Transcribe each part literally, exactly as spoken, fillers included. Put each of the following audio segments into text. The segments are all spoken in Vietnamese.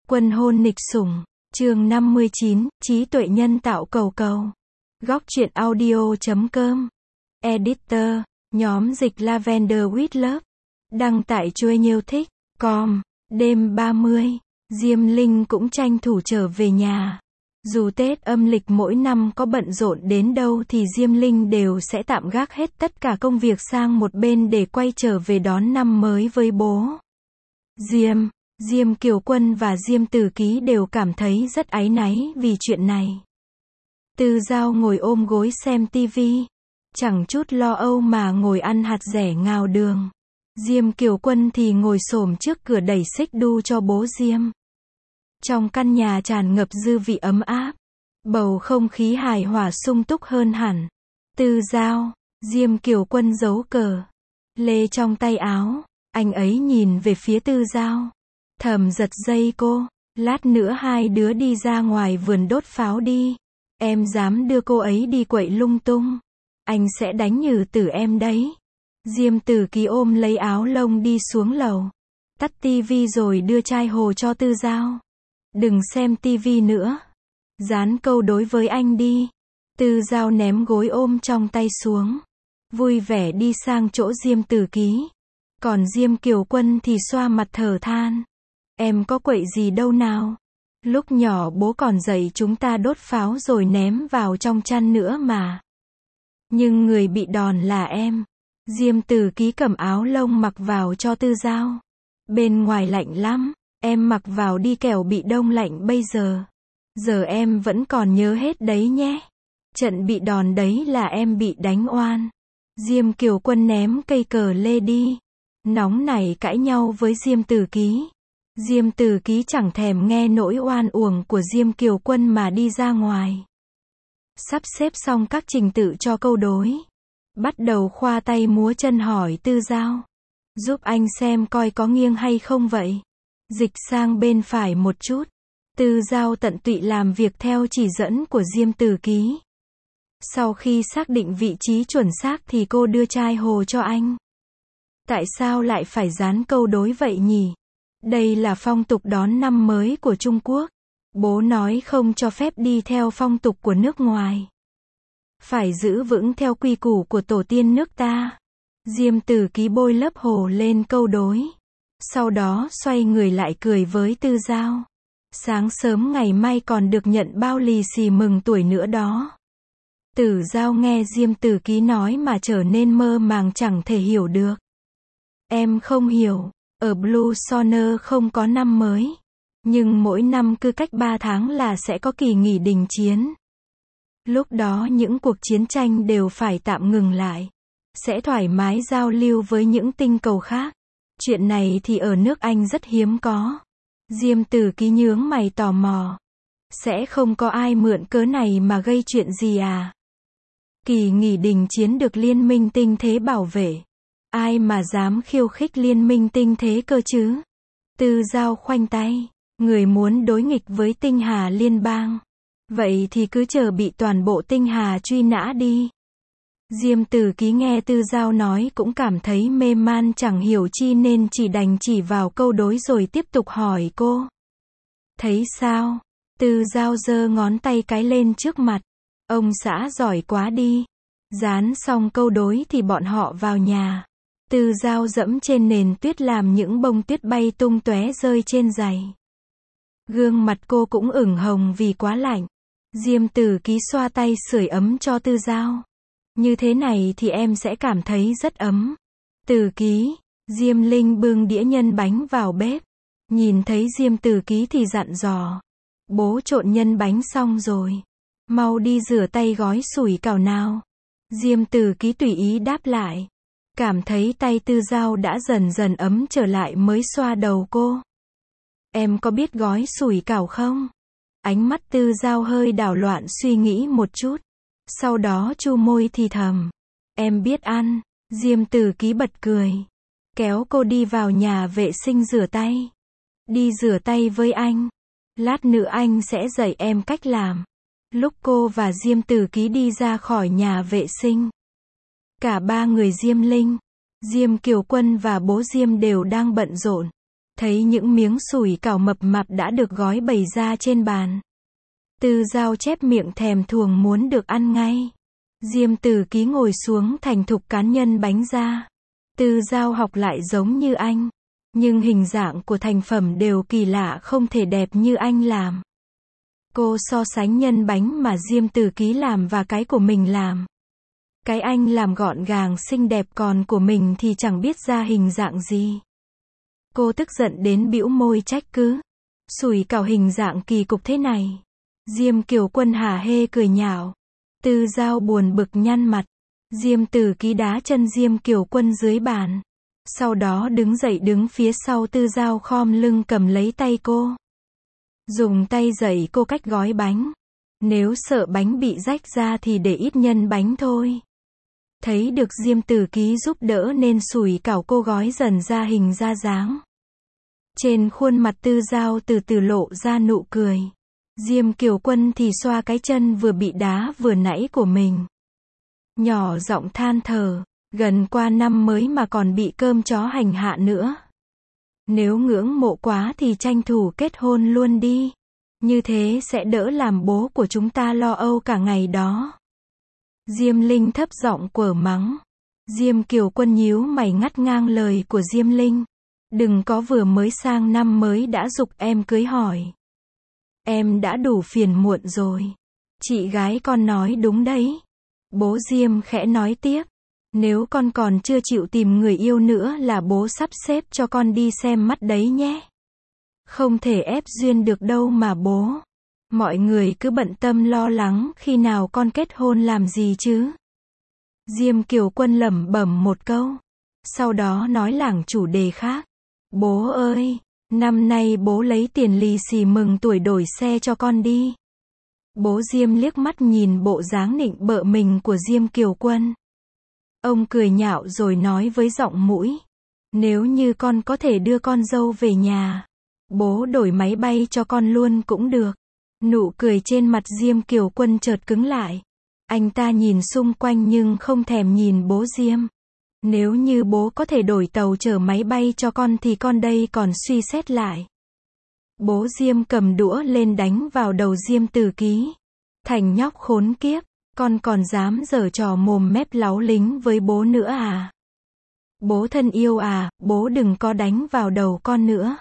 Quân hôn nịch sủng, chương năm mươi chín, trí tuệ nhân tạo cầu cầu. Góc truyện audio chấm com. Editor, nhóm dịch Lavender with Love. Đăng tại chuỗi nhiêu thích, com. Đêm ba mươi, Diêm Linh cũng tranh thủ trở về nhà. Dù Tết âm lịch mỗi năm có bận rộn đến đâu thì Diêm Linh đều sẽ tạm gác hết tất cả công việc sang một bên để quay trở về đón năm mới với bố. Diêm, Diêm Kiều Quân và Diêm Tử Ký đều cảm thấy rất áy náy vì chuyện này. Tư Giao ngồi ôm gối xem tivi, chẳng chút lo âu mà ngồi ăn hạt dẻ ngào đường. Diêm Kiều Quân thì ngồi xổm trước cửa đẩy xích đu cho bố Diêm. Trong căn nhà tràn ngập dư vị ấm áp, bầu không khí hài hòa sung túc hơn hẳn. Tư Giao, Diêm Kiều Quân giấu cờ lê trong tay áo, anh ấy nhìn về phía Tư Giao, thầm giật dây cô, lát nữa hai đứa đi ra ngoài vườn đốt pháo đi, em dám đưa cô ấy đi quậy lung tung, anh sẽ đánh nhừ tử em đấy. Diêm Tử Ký ôm lấy áo lông đi xuống lầu, tắt tivi rồi đưa chai hồ cho Tư Giao. Đừng xem tivi nữa, dán câu đối với anh đi. Tư Giao ném gối ôm trong tay xuống, vui vẻ đi sang chỗ Diêm Tử Ký. Còn Diêm Kiều Quân thì xoa mặt thở than. Em có quậy gì đâu nào. Lúc nhỏ bố còn dạy chúng ta đốt pháo rồi ném vào trong chăn nữa mà. Nhưng người bị đòn là em. Diêm Tử Ký cầm áo lông mặc vào cho Tư Giao. Bên ngoài lạnh lắm, em mặc vào đi kẻo bị đông lạnh bây giờ. Giờ em vẫn còn nhớ hết đấy nhé. Trận bị đòn đấy là em bị đánh oan. Diêm Kiều Quân ném cây cờ lê đi, nóng nảy cãi nhau với Diêm Tử Ký. Diêm Tử Ký chẳng thèm nghe nỗi oan uổng của Diêm Kiều Quân mà đi ra ngoài. Sắp xếp xong các trình tự cho câu đối, bắt đầu khoa tay múa chân hỏi Tư Giao. Giúp anh xem coi có nghiêng hay không vậy. Dịch sang bên phải một chút. Tư Giao tận tụy làm việc theo chỉ dẫn của Diêm Tử Ký. Sau khi xác định vị trí chuẩn xác thì cô đưa chai hồ cho anh. Tại sao lại phải dán câu đối vậy nhỉ? Đây là phong tục đón năm mới của Trung Quốc. Bố nói không cho phép đi theo phong tục của nước ngoài. Phải giữ vững theo quy củ của tổ tiên nước ta. Diêm Tử Ký bôi lớp hồ lên câu đối. Sau đó xoay người lại cười với Tư Giao. Sáng sớm ngày mai còn được nhận bao lì xì mừng tuổi nữa đó. Tử Giao nghe Diêm Tử Ký nói mà trở nên mơ màng chẳng thể hiểu được. Em không hiểu, ở Blue Sonner không có năm mới. Nhưng mỗi năm cứ cách ba tháng là sẽ có kỳ nghỉ đình chiến. Lúc đó những cuộc chiến tranh đều phải tạm ngừng lại. Sẽ thoải mái giao lưu với những tinh cầu khác. Chuyện này thì ở nước Anh rất hiếm có. Diêm Tử Ký nhướng mày tò mò. Sẽ không có ai mượn cớ này mà gây chuyện gì à? Kỳ nghỉ đình chiến được Liên minh tinh thế bảo vệ. Ai mà dám khiêu khích Liên minh tinh thế cơ chứ? Tư Giao khoanh tay. Người muốn đối nghịch với tinh hà liên bang. Vậy thì cứ chờ bị toàn bộ tinh hà truy nã đi. Diêm Tử Ký nghe Tư Giao nói cũng cảm thấy mê man chẳng hiểu chi nên chỉ đành chỉ vào câu đối rồi tiếp tục hỏi cô. Thấy sao? Tư Giao giơ ngón tay cái lên trước mặt. Ông xã giỏi quá đi. Dán xong câu đối thì bọn họ vào nhà. Tư Giao dẫm trên nền tuyết làm những bông tuyết bay tung tóe rơi trên giày. Gương mặt cô cũng ửng hồng vì quá lạnh. Diêm Tử Ký xoa tay sưởi ấm cho Tư Giao. Như thế này thì em sẽ cảm thấy rất ấm. Tử Ký, Diêm Linh bưng đĩa nhân bánh vào bếp. Nhìn thấy Diêm Tử Ký thì dặn dò. Bố trộn nhân bánh xong rồi. Mau đi rửa tay gói sủi cảo nào. Diêm Tử Ký tùy ý đáp lại. Cảm thấy tay Tư Giao đã dần dần ấm trở lại mới xoa đầu cô. Em có biết gói sủi cảo không? Ánh mắt Tư Giao hơi đảo loạn suy nghĩ một chút. Sau đó chu môi thì thầm. Em biết ăn. Diêm Tử Ký bật cười. Kéo cô đi vào nhà vệ sinh rửa tay. Đi rửa tay với anh. Lát nữa anh sẽ dạy em cách làm. Lúc cô và Diêm Tử Ký đi ra khỏi nhà vệ sinh. Cả ba người Diêm Linh, Diêm Kiều Quân và bố Diêm đều đang bận rộn. Thấy những miếng sủi cảo mập mạp đã được gói bày ra trên bàn. Tư Dao chép miệng thèm thuồng muốn được ăn ngay. Diêm Tử Ký ngồi xuống thành thục cán nhân bánh ra. Tư Dao học lại giống như anh. Nhưng hình dạng của thành phẩm đều kỳ lạ không thể đẹp như anh làm. Cô so sánh nhân bánh mà Diêm Tử Ký làm và cái của mình làm. Cái anh làm gọn gàng xinh đẹp còn của mình thì chẳng biết ra hình dạng gì. Cô tức giận đến bĩu môi trách cứ. Sủi cảo hình dạng kỳ cục thế này. Diêm Kiều Quân hả hê cười nhạo. Tư Dao buồn bực nhăn mặt. Diêm Tử Ký đá chân Diêm Kiều Quân dưới bàn. Sau đó đứng dậy đứng phía sau Tư Dao khom lưng cầm lấy tay cô. Dùng tay dạy cô cách gói bánh. Nếu sợ bánh bị rách ra thì để ít nhân bánh thôi. Thấy được Diêm Tử Ký giúp đỡ nên sủi cảo cô gói dần ra hình ra dáng. Trên khuôn mặt Tư Dao từ từ lộ ra nụ cười. Diêm Kiều Quân thì xoa cái chân vừa bị đá vừa nãy của mình. Nhỏ giọng than thở, gần qua năm mới mà còn bị cơm chó hành hạ nữa. Nếu ngưỡng mộ quá thì tranh thủ kết hôn luôn đi. Như thế sẽ đỡ làm bố của chúng ta lo âu cả ngày đó. Diêm Linh thấp giọng quở mắng. Diêm Kiều Quân nhíu mày ngắt ngang lời của Diêm Linh. Đừng có vừa mới sang năm mới đã giục em cưới hỏi. Em đã đủ phiền muộn rồi. Chị gái con nói đúng đấy. Bố Diêm khẽ nói tiếp. Nếu con còn chưa chịu tìm người yêu nữa là bố sắp xếp cho con đi xem mắt đấy nhé. Không thể ép duyên được đâu mà bố. Mọi người cứ bận tâm lo lắng khi nào con kết hôn làm gì chứ. Diêm Kiều Quân lẩm bẩm một câu. Sau đó nói lảng chủ đề khác. Bố ơi, năm nay bố lấy tiền lì xì mừng tuổi đổi xe cho con đi. Bố Diêm liếc mắt nhìn bộ dáng nịnh bợ mình của Diêm Kiều Quân. Ông cười nhạo rồi nói với giọng mũi. Nếu như con có thể đưa con dâu về nhà, bố đổi máy bay cho con luôn cũng được. Nụ cười trên mặt Diêm Kiều Quân chợt cứng lại. Anh ta nhìn xung quanh nhưng không thèm nhìn bố Diêm. Nếu như bố có thể đổi tàu chở máy bay cho con thì con đây còn suy xét lại. Bố Diêm cầm đũa lên đánh vào đầu Diêm Tử Ký. Thành nhóc khốn kiếp, con còn dám giở trò mồm mép láu lính với bố nữa à? Bố thân yêu à, bố đừng có đánh vào đầu con nữa.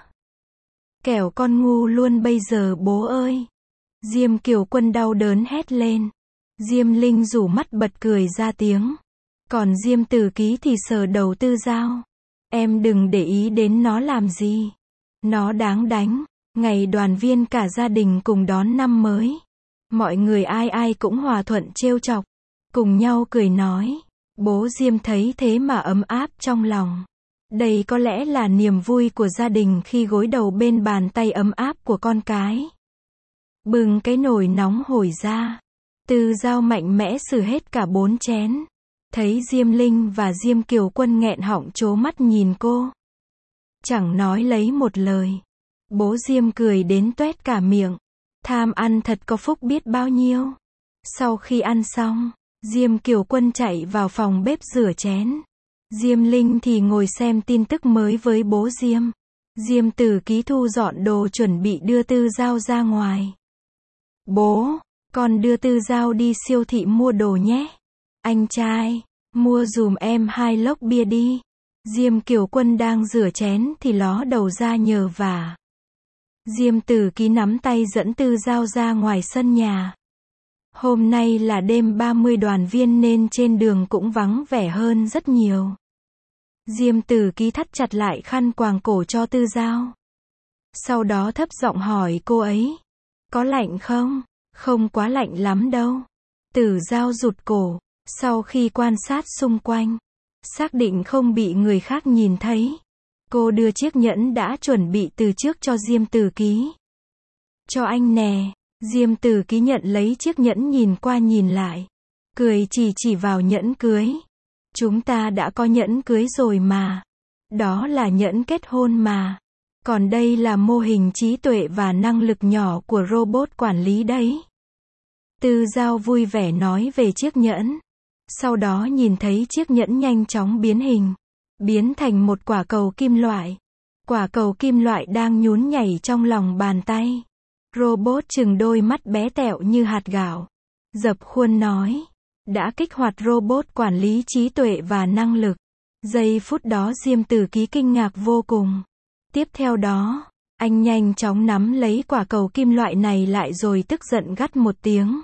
Kẻo con ngu luôn bây giờ bố ơi. Diêm Kiều Quân đau đớn hét lên. Diêm Linh rủ mắt bật cười ra tiếng. Còn Diêm Tử Ký thì sờ đầu Tư Dao. Em đừng để ý đến nó làm gì. Nó đáng đánh. Ngày đoàn viên cả gia đình cùng đón năm mới. Mọi người ai ai cũng hòa thuận trêu chọc. Cùng nhau cười nói. Bố Diêm thấy thế mà ấm áp trong lòng. Đây có lẽ là niềm vui của gia đình khi gối đầu bên bàn tay ấm áp của con cái. Bưng cái nồi nóng hổi ra. Tư Dao mạnh mẽ xử hết cả bốn chén. Thấy Diêm Linh và Diêm Kiều Quân nghẹn họng trố mắt nhìn cô. Chẳng nói lấy một lời. Bố Diêm cười đến toét cả miệng. Tham ăn thật có phúc biết bao nhiêu. Sau khi ăn xong, Diêm Kiều Quân chạy vào phòng bếp rửa chén. Diêm Linh thì ngồi xem tin tức mới với bố Diêm. Diêm Tử Ký thu dọn đồ chuẩn bị đưa Tư Dao ra ngoài. Bố, con đưa Tư Dao đi siêu thị mua đồ nhé. Anh trai, mua dùm em hai lốc bia đi. Diêm Kiều Quân đang rửa chén thì ló đầu ra nhờ vả. Diêm Tử Ký nắm tay dẫn Tư Dao ra ngoài sân nhà. Hôm nay là đêm ba mươi đoàn viên nên trên đường cũng vắng vẻ hơn rất nhiều. Diêm Tử Ký thắt chặt lại khăn quàng cổ cho Tư Dao. Sau đó thấp giọng hỏi cô ấy. Có lạnh không? Không quá lạnh lắm đâu. Tư Dao rụt cổ. Sau khi quan sát xung quanh, xác định không bị người khác nhìn thấy, cô đưa chiếc nhẫn đã chuẩn bị từ trước cho Diêm Tử Ký. Cho anh nè. Diêm Tử Ký nhận lấy chiếc nhẫn nhìn qua nhìn lại. Cười chỉ chỉ vào nhẫn cưới. Chúng ta đã có nhẫn cưới rồi mà. Đó là nhẫn kết hôn mà. Còn đây là mô hình trí tuệ và năng lực nhỏ của robot quản lý đấy. Tư Dao vui vẻ nói về chiếc nhẫn. Sau đó nhìn thấy chiếc nhẫn nhanh chóng biến hình. Biến thành một quả cầu kim loại. Quả cầu kim loại đang nhún nhảy trong lòng bàn tay. Robot chừng đôi mắt bé tẹo như hạt gạo. Dập khuôn nói. Đã kích hoạt robot quản lý trí tuệ và năng lực. Giây phút đó Diêm Tử Ký kinh ngạc vô cùng. Tiếp theo đó, anh nhanh chóng nắm lấy quả cầu kim loại này lại rồi tức giận gắt một tiếng.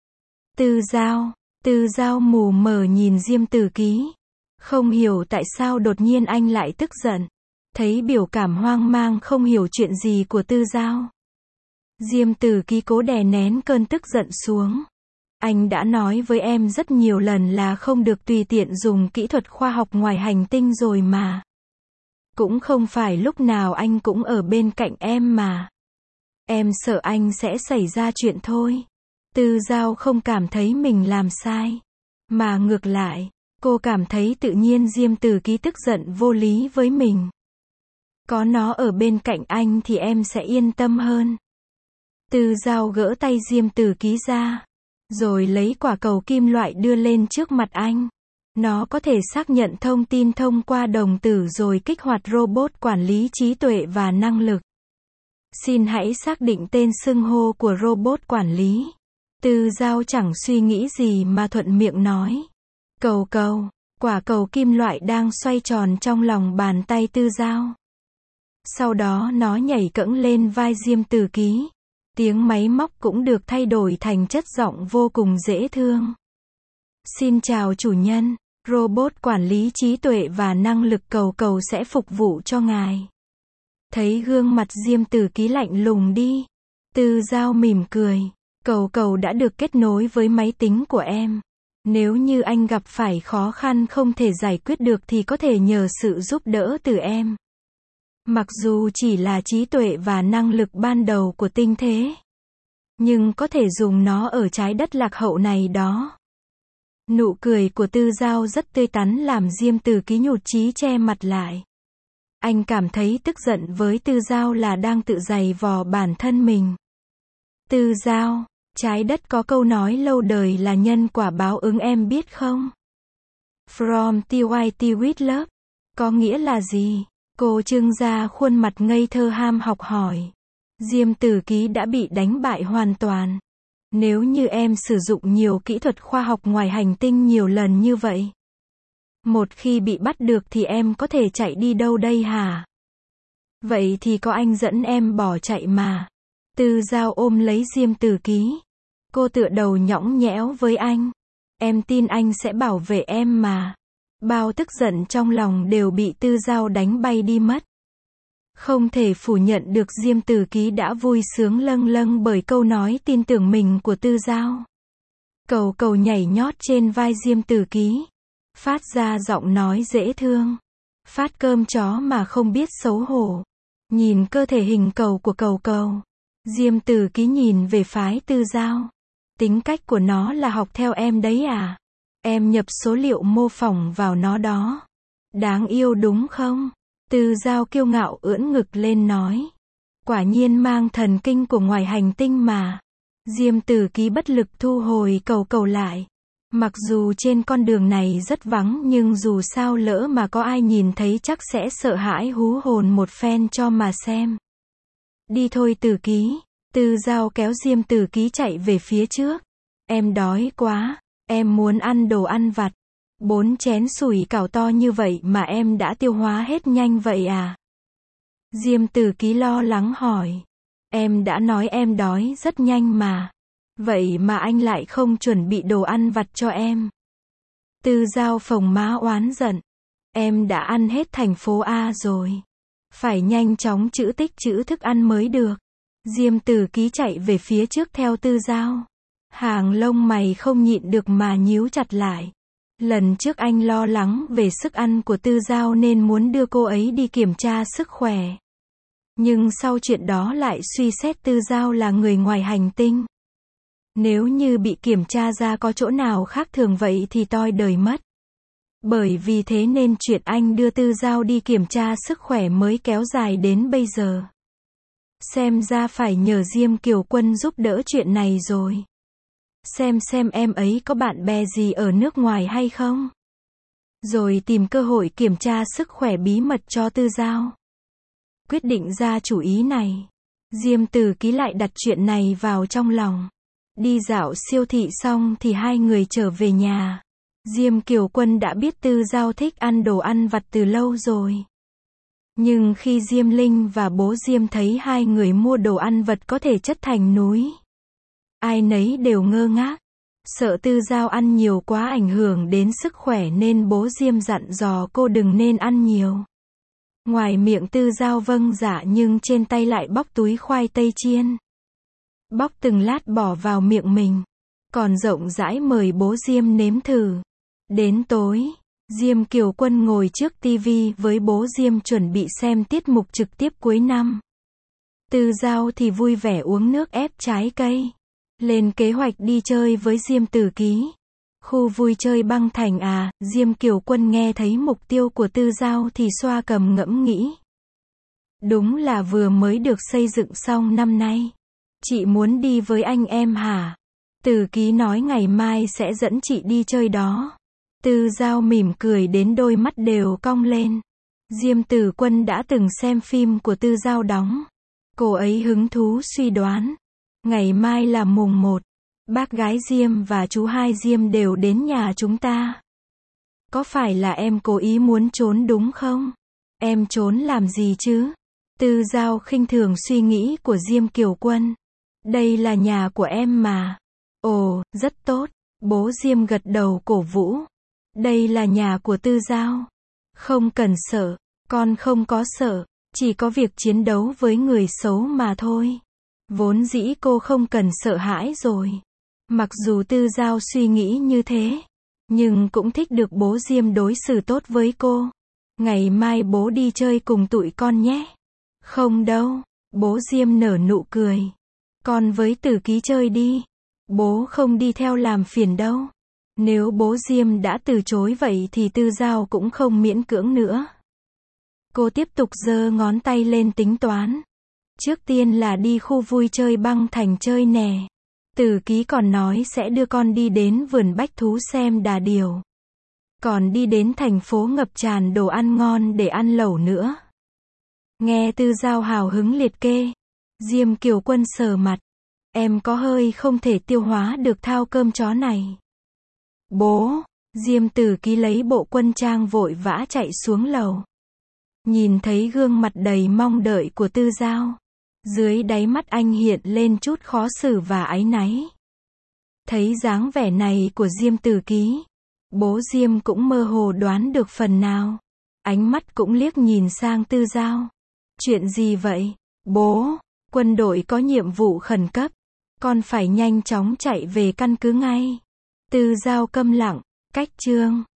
Tư Giao, Tư Giao mù mờ nhìn Diêm Tử Ký. Không hiểu tại sao đột nhiên anh lại tức giận. Thấy biểu cảm hoang mang không hiểu chuyện gì của Tư Giao. Diêm Tử Ký cố đè nén cơn tức giận xuống. Anh đã nói với em rất nhiều lần là không được tùy tiện dùng kỹ thuật khoa học ngoài hành tinh rồi mà. Cũng không phải lúc nào anh cũng ở bên cạnh em mà. Em sợ anh sẽ xảy ra chuyện thôi. Tư Giao không cảm thấy mình làm sai. Mà ngược lại, cô cảm thấy tự nhiên Diêm Tử Ký tức giận vô lý với mình. Có nó ở bên cạnh anh thì em sẽ yên tâm hơn. Tư Giao gỡ tay Diêm Tử Ký ra. Rồi lấy quả cầu kim loại đưa lên trước mặt anh. Nó có thể xác nhận thông tin thông qua đồng tử rồi kích hoạt robot quản lý trí tuệ và năng lực. Xin hãy xác định tên xưng hô của robot quản lý. Tư Giao chẳng suy nghĩ gì mà thuận miệng nói. Cầu cầu, quả cầu kim loại đang xoay tròn trong lòng bàn tay Tư Giao. Sau đó nó nhảy cẫng lên vai Diêm Tử Ký. Tiếng máy móc cũng được thay đổi thành chất giọng vô cùng dễ thương. Xin chào chủ nhân, robot quản lý trí tuệ và năng lực cầu cầu sẽ phục vụ cho ngài. Thấy gương mặt Diêm Tử Ký lạnh lùng đi. Tư Giao mỉm cười. Cầu cầu đã được kết nối với máy tính của em. Nếu như anh gặp phải khó khăn không thể giải quyết được thì có thể nhờ sự giúp đỡ từ em. Mặc dù chỉ là trí tuệ và năng lực ban đầu của tinh thế, nhưng có thể dùng nó ở trái đất lạc hậu này đó. Nụ cười của Tư Giao rất tươi tắn làm Diêm Tử Ký nhụt chí che mặt lại. Anh cảm thấy tức giận với Tư Giao là đang tự giày vò bản thân mình. Tư Giao, trái đất có câu nói lâu đời là nhân quả báo ứng em biết không? From T Y T with love. Có nghĩa là gì? Cô trưng ra khuôn mặt ngây thơ ham học hỏi. Diêm Tử Ký đã bị đánh bại hoàn toàn. Nếu như em sử dụng nhiều kỹ thuật khoa học ngoài hành tinh nhiều lần như vậy, một khi bị bắt được thì em có thể chạy đi đâu đây hả? Vậy thì có anh dẫn em bỏ chạy mà. Tư Giao ôm lấy Diêm Tử Ký. Cô tựa đầu nhõng nhẽo với anh. Em tin anh sẽ bảo vệ em mà. Bao tức giận trong lòng đều bị Tư Giao đánh bay đi mất. Không thể phủ nhận được Diêm Tử Ký đã vui sướng lâng lâng bởi câu nói tin tưởng mình của Tư Giao. Cầu cầu nhảy nhót trên vai Diêm Tử Ký. Phát ra giọng nói dễ thương. Phát cơm chó mà không biết xấu hổ. Nhìn cơ thể hình cầu của cầu cầu. Diêm Tử Ký nhìn về phái Tư Giao. Tính cách của nó là học theo em đấy à? Em nhập số liệu mô phỏng vào nó đó. Đáng yêu đúng không? Tư Giao kiêu ngạo ưỡn ngực lên nói. Quả nhiên mang thần kinh của ngoài hành tinh mà. Diêm Tử Ký bất lực thu hồi cầu cầu lại. Mặc dù trên con đường này rất vắng nhưng dù sao lỡ mà có ai nhìn thấy chắc sẽ sợ hãi hú hồn một phen cho mà xem. Đi thôi Tử Ký. Tư Giao kéo Diêm Tử Ký chạy về phía trước. Em đói quá. Em muốn ăn đồ ăn vặt. Bốn chén sủi cảo to như vậy mà em đã tiêu hóa hết nhanh vậy à? Diêm Tử Ký lo lắng hỏi. Em đã nói em đói rất nhanh mà. Vậy mà anh lại không chuẩn bị đồ ăn vặt cho em. Tư Giao phồng má oán giận. Em đã ăn hết thành phố A rồi. Phải nhanh chóng trữ tích trữ thức ăn mới được. Diêm Tử Ký chạy về phía trước theo Tư Giao. Hàng lông mày không nhịn được mà nhíu chặt lại. Lần trước anh lo lắng về sức ăn của Tư Giao nên muốn đưa cô ấy đi kiểm tra sức khỏe. Nhưng sau chuyện đó lại suy xét Tư Giao là người ngoài hành tinh. Nếu như bị kiểm tra ra có chỗ nào khác thường vậy thì toi đời mất. Bởi vì thế nên chuyện anh đưa Tư Giao đi kiểm tra sức khỏe mới kéo dài đến bây giờ. Xem ra phải nhờ Diêm Kiều Quân giúp đỡ chuyện này rồi. Xem xem em ấy có bạn bè gì ở nước ngoài hay không. Rồi tìm cơ hội kiểm tra sức khỏe bí mật cho Tư Giao. Quyết định ra chủ ý này, Diêm Tử Ký lại đặt chuyện này vào trong lòng. Đi dạo siêu thị xong thì hai người trở về nhà. Diêm Kiều Quân đã biết Tư Giao thích ăn đồ ăn vặt từ lâu rồi. Nhưng khi Diêm Linh và bố Diêm thấy hai người mua đồ ăn vặt có thể chất thành núi, ai nấy đều ngơ ngác. Sợ Tư Giao ăn nhiều quá ảnh hưởng đến sức khỏe nên bố Diêm dặn dò cô đừng nên ăn nhiều. Ngoài miệng Tư Giao vâng dạ nhưng trên tay lại bóc túi khoai tây chiên. Bóc từng lát bỏ vào miệng mình, còn rộng rãi mời bố Diêm nếm thử. Đến tối, Diêm Kiều Quân ngồi trước tivi với bố Diêm chuẩn bị xem tiết mục trực tiếp cuối năm. Tư Giao thì vui vẻ uống nước ép trái cây. Lên kế hoạch đi chơi với Diêm Tử Ký. Khu vui chơi băng thành à, Diêm Kiều Quân nghe thấy mục tiêu của Tư Giao thì xoa cầm ngẫm nghĩ. Đúng là vừa mới được xây dựng xong năm nay. Chị muốn đi với anh em hả? Tử Ký nói ngày mai sẽ dẫn chị đi chơi đó. Tư Giao mỉm cười đến đôi mắt đều cong lên. Diêm Tử Quân đã từng xem phim của Tư Giao đóng. Cô ấy hứng thú suy đoán. Ngày mai là mùng một. Bác gái Diêm và chú hai Diêm đều đến nhà chúng ta. Có phải là em cố ý muốn trốn đúng không? Em trốn làm gì chứ? Tư Giao khinh thường suy nghĩ của Diêm Kiều Quân. Đây là nhà của em mà. Ồ, rất tốt. Bố Diêm gật đầu cổ vũ. Đây là nhà của Tư Giao. Không cần sợ. Con không có sợ. Chỉ có việc chiến đấu với người xấu mà thôi. Vốn dĩ cô không cần sợ hãi rồi. Mặc dù Tư Giao suy nghĩ như thế, nhưng cũng thích được bố Diêm đối xử tốt với cô. Ngày mai bố đi chơi cùng tụi con nhé. Không đâu. Bố Diêm nở nụ cười. Con với Tử Ký chơi đi. Bố không đi theo làm phiền đâu. Nếu bố Diêm đã từ chối vậy thì Tư Giao cũng không miễn cưỡng nữa. Cô tiếp tục giơ ngón tay lên tính toán. Trước tiên là đi khu vui chơi băng thành chơi nè. Tử Ký còn nói sẽ đưa con đi đến vườn bách thú xem đà điểu. Còn đi đến thành phố ngập tràn đồ ăn ngon để ăn lẩu nữa. Nghe Tư Giao hào hứng liệt kê. Diêm Kiều Quân sờ mặt. Em có hơi không thể tiêu hóa được thao cơm chó này. Bố, Diêm Tử Ký lấy bộ quân trang vội vã chạy xuống lầu. Nhìn thấy gương mặt đầy mong đợi của Tư Giao. Dưới đáy mắt anh hiện lên chút khó xử và áy náy. Thấy dáng vẻ này của Diêm Tử Ký, bố Diêm cũng mơ hồ đoán được phần nào. Ánh mắt cũng liếc nhìn sang Tư Giao. Chuyện gì vậy? Bố, quân đội có nhiệm vụ khẩn cấp. Con phải nhanh chóng chạy về căn cứ ngay. Tư Giao câm lặng, cách chương.